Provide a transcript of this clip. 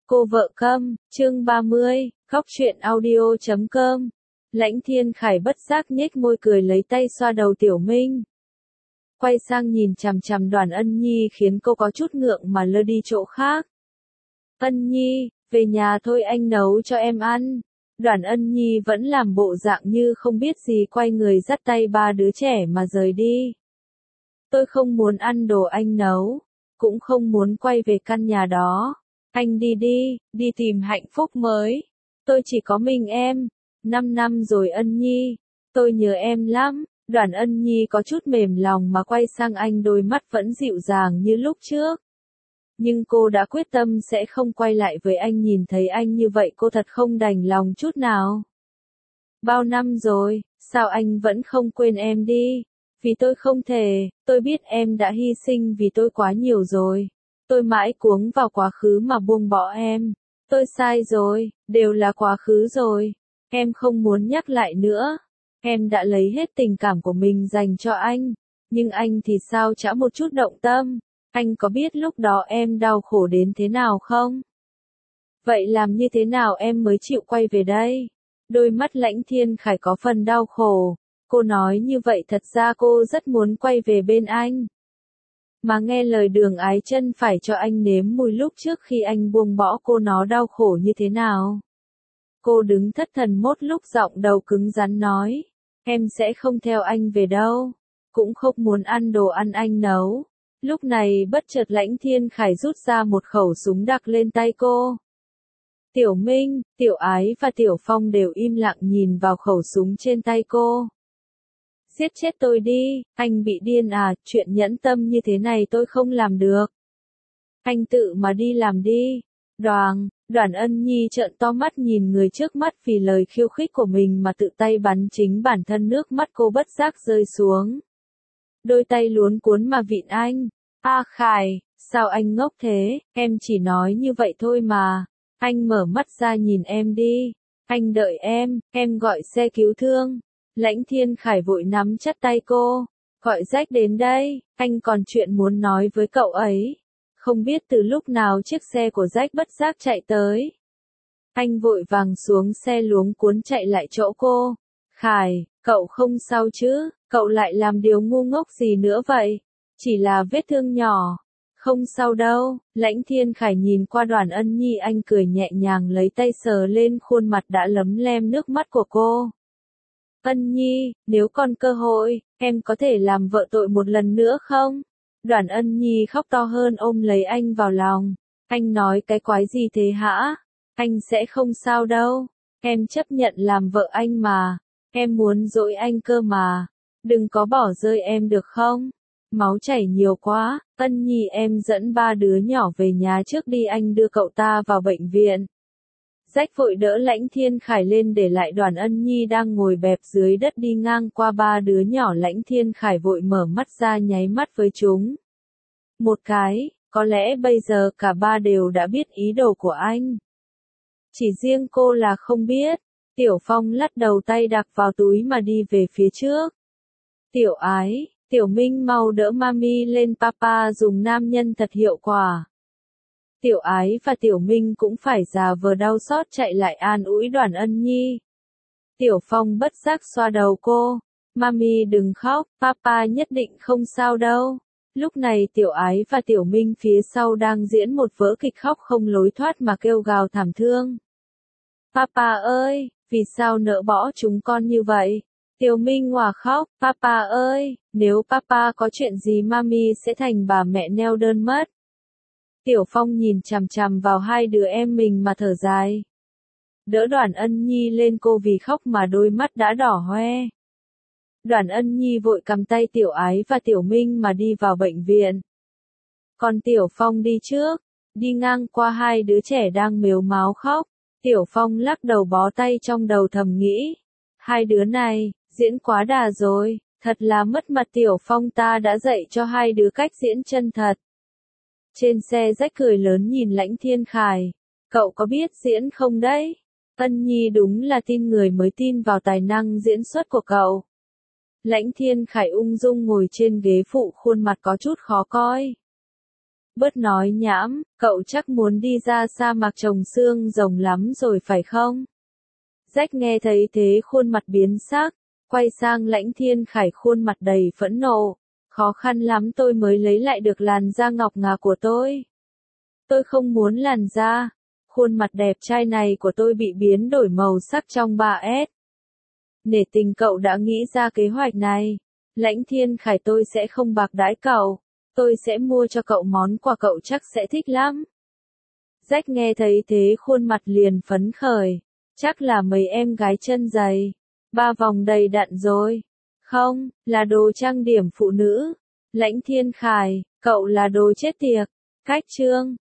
Cô vợ câm, chương 30, khóc chuyện audio.com. Lãnh Thiên Khải bất giác nhếch môi cười lấy tay xoa đầu Tiểu Minh. Quay sang nhìn chằm chằm Đoàn Ân Nhi khiến cô có chút ngượng mà lơ đi chỗ khác. Ân Nhi, về nhà thôi anh nấu cho em ăn. Đoàn Ân Nhi vẫn làm bộ dạng như không biết gì quay người dắt tay ba đứa trẻ mà rời đi. Tôi không muốn ăn đồ anh nấu, cũng không muốn quay về căn nhà đó. Anh đi đi, đi tìm hạnh phúc mới. Tôi chỉ có mình em. 5 năm rồi Ân Nhi. Tôi nhớ em lắm. Đoàn Ân Nhi có chút mềm lòng mà quay sang anh, đôi mắt vẫn dịu dàng như lúc trước. Nhưng cô đã quyết tâm sẽ không quay lại với anh, nhìn thấy anh như vậy cô thật không đành lòng chút nào. Bao năm rồi, sao anh vẫn không quên em đi? Vì tôi không thể, tôi biết em đã hy sinh vì tôi quá nhiều rồi. Tôi mãi cuống vào quá khứ mà buông bỏ em. Tôi sai rồi, đều là quá khứ rồi. Em không muốn nhắc lại nữa. Em đã lấy hết tình cảm của mình dành cho anh. Nhưng anh thì sao chả một chút động tâm. Anh có biết lúc đó em đau khổ đến thế nào không? Vậy làm như thế nào em mới chịu quay về đây? Đôi mắt Lãnh Thiên Khải có phần đau khổ. Cô nói như vậy thật ra cô rất muốn quay về bên anh. Mà nghe lời Đường Ái Chân phải cho anh nếm mùi lúc trước khi anh buông bỏ cô nó đau khổ như thế nào. Cô đứng thất thần một lúc, giọng đầu cứng rắn nói. Em sẽ không theo anh về đâu. Cũng không muốn ăn đồ ăn anh nấu. Lúc này bất chợt Lãnh Thiên Khải rút ra một khẩu súng đặt lên tay cô. Tiểu Minh, Tiểu Ái và Tiểu Phong đều im lặng nhìn vào khẩu súng trên tay cô. Giết chết tôi đi, anh bị điên à, chuyện nhẫn tâm như thế này tôi không làm được. Anh tự mà đi làm đi. Đoàn Ân Nhi trợn to mắt nhìn người trước mắt, vì lời khiêu khích của mình mà tự tay bắn chính bản thân, nước mắt cô bất giác rơi xuống. Đôi tay luống cuốn mà vịn anh. Khải, sao anh ngốc thế, em chỉ nói như vậy thôi mà. Anh mở mắt ra nhìn em đi. Anh đợi em gọi xe cứu thương. Lãnh Thiên Khải vội nắm chặt tay cô. Gọi Jack đến đây, anh còn chuyện muốn nói với cậu ấy. Không biết từ lúc nào chiếc xe của Jack bất giác chạy tới. Anh vội vàng xuống xe luống cuống chạy lại chỗ cô. Khải, cậu không sao chứ, cậu lại làm điều ngu ngốc gì nữa vậy? Chỉ là vết thương nhỏ. Không sao đâu. Lãnh Thiên Khải nhìn qua Đoàn Ân Nhi, anh cười nhẹ nhàng lấy tay sờ lên khuôn mặt đã lấm lem nước mắt của cô. Ân Nhi, nếu còn cơ hội, em có thể làm vợ tội một lần nữa không? Đoàn Ân Nhi khóc to hơn, ôm lấy anh vào lòng. Anh nói cái quái gì thế hả? Anh sẽ không sao đâu. Em chấp nhận làm vợ anh mà. Em muốn dỗi anh cơ mà. Đừng có bỏ rơi em được không? Máu chảy nhiều quá. Ân Nhi, em dẫn ba đứa nhỏ về nhà trước đi, anh đưa cậu ta vào bệnh viện. Jack vội đỡ Lãnh Thiên Khải lên, để lại Đoàn Ân Nhi đang ngồi bẹp dưới đất đi ngang qua ba đứa nhỏ. Lãnh Thiên Khải vội mở mắt ra nháy mắt với chúng. Một cái, có lẽ bây giờ cả ba đều đã biết ý đồ của anh. Chỉ riêng cô là không biết. Tiểu Phong lắc đầu, tay đặt vào túi mà đi về phía trước. Tiểu Ái, Tiểu Minh mau đỡ mami lên, papa dùng nam nhân thật hiệu quả. Tiểu Ái và Tiểu Minh cũng phải già vờ đau xót chạy lại an ủi Đoàn Ân Nhi. Tiểu Phong bất giác xoa đầu cô. Mami đừng khóc, papa nhất định không sao đâu. Lúc này Tiểu Ái và Tiểu Minh phía sau đang diễn một vở kịch khóc không lối thoát mà kêu gào thảm thương. Papa ơi, vì sao nỡ bỏ chúng con như vậy? Tiểu Minh òa khóc, papa ơi, nếu papa có chuyện gì mami sẽ thành bà mẹ neo đơn mất. Tiểu Phong nhìn chằm chằm vào hai đứa em mình mà thở dài. Đỡ Đoàn Ân Nhi lên, cô vì khóc mà đôi mắt đã đỏ hoe. Đoàn Ân Nhi vội cầm tay Tiểu Ái và Tiểu Minh mà đi vào bệnh viện. Còn Tiểu Phong đi trước, đi ngang qua hai đứa trẻ đang mếu máo khóc. Tiểu Phong lắc đầu bó tay trong đầu thầm nghĩ. Hai đứa này, diễn quá đà rồi, thật là mất mặt. Tiểu Phong ta đã dạy cho hai đứa cách diễn chân thật. Trên xe Jack cười lớn nhìn Lãnh Thiên Khải. Cậu có biết diễn không đấy? Ân Nhi đúng là tin người mới tin vào tài năng diễn xuất của cậu. Lãnh Thiên Khải ung dung ngồi trên ghế phụ, khuôn mặt có chút khó coi. Bớt nói nhảm, cậu chắc muốn đi ra sa mạc trồng xương rồng lắm rồi phải không? Rách nghe thấy thế khuôn mặt biến sắc, quay sang Lãnh Thiên Khải khuôn mặt đầy phẫn nộ. Khó khăn lắm tôi mới lấy lại được làn da ngọc ngà của tôi. Tôi không muốn làn da. Khuôn mặt đẹp trai này của tôi bị biến đổi màu sắc trong 3S. Nể tình cậu đã nghĩ ra kế hoạch này. Lãnh Thiên Khải, tôi sẽ không bạc đãi cậu. Tôi sẽ mua cho cậu món quà cậu chắc sẽ thích lắm. Rách nghe thấy thế khuôn mặt liền phấn khởi. Chắc là mấy em gái chân dày. 3 vòng đầy đặn rồi. Không, là đồ trang điểm phụ nữ. Lãnh Thiên Khải, cậu là đồ chết tiệt. Cách chương